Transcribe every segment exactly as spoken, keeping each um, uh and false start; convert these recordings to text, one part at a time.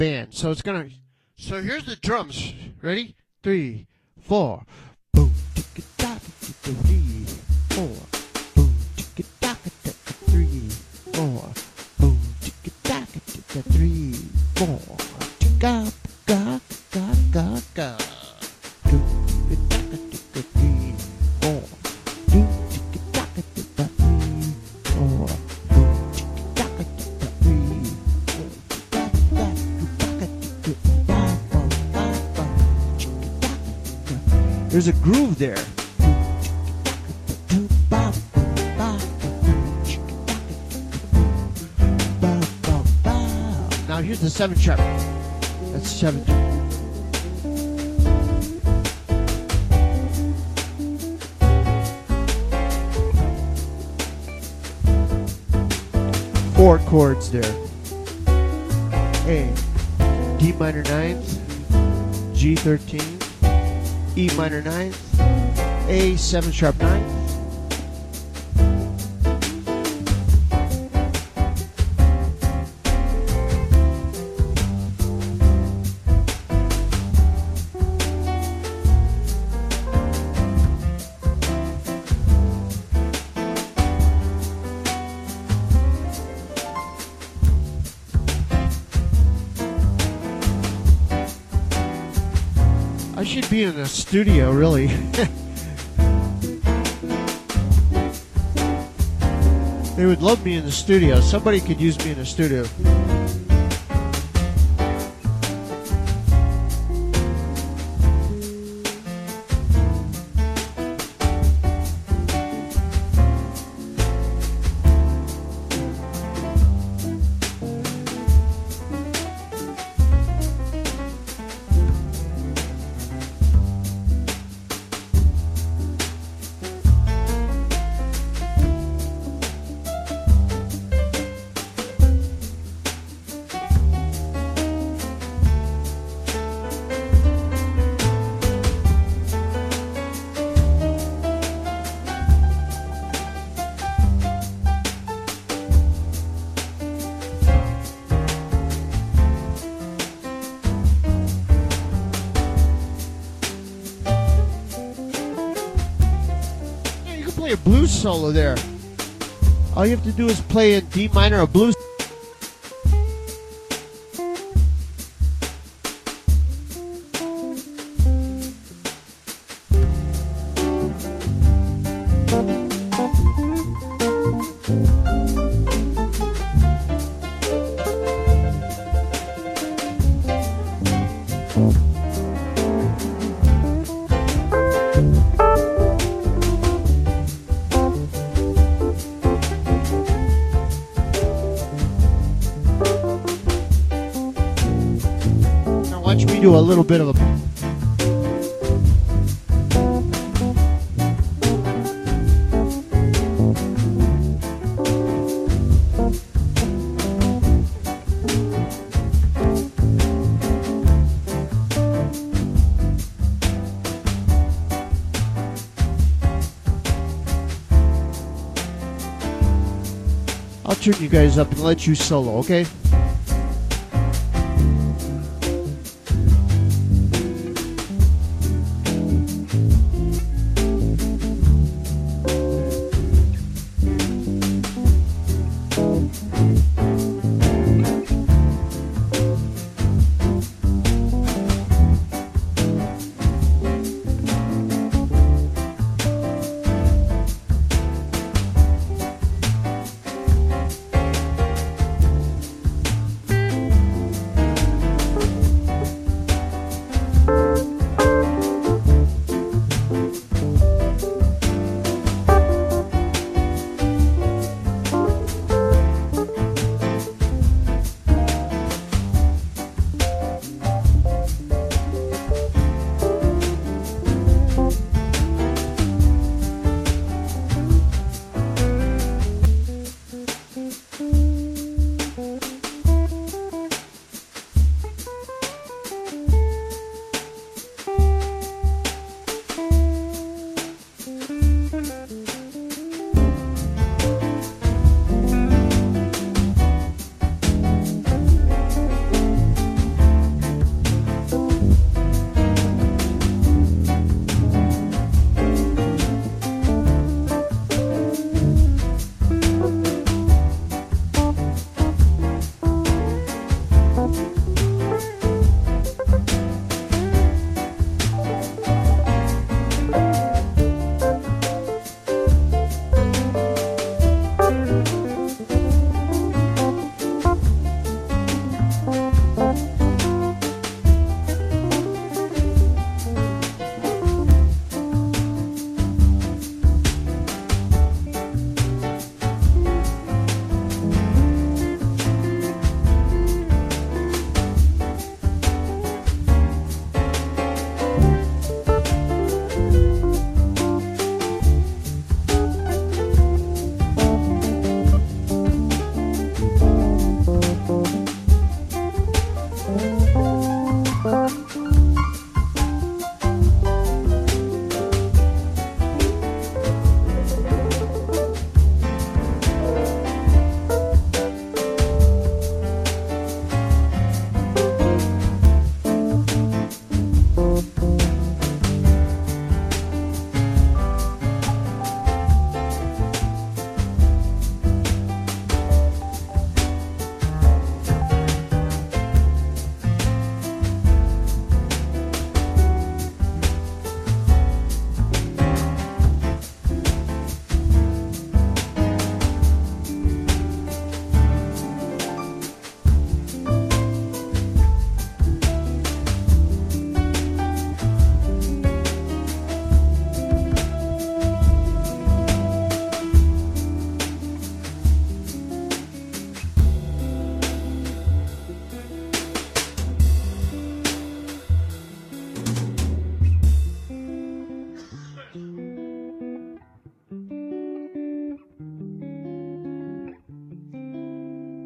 band. So it's gonna. So here's the drums. Ready? Three, four. Boom, ticka tock, three, four. Boom, ticka tock, three, four. Boom, ticka tock, three, four. Ticka, ga, ga, ga, ga. Boom, ticka tock, three, four. Boom, ticka tock, three, four. Boom, ticka tock, three, four. There's a groove there. Now here's the seven sharp. That's seven. Four chords there. A, D minor ninth, G thirteen, E minor ninth, A seven sharp ninth. I should be in a studio, really. They would love me in the studio. Somebody could use me in the studio. A blues solo there. All you have to do is play in D minor, a blues. Watch me do a little bit of a... I'll turn you guys up and let you solo, okay?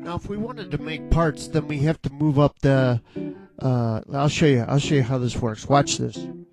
Now, if we wanted to make parts, then we have to move up the. Uh, I'll show you. I'll show you how this works. Watch this.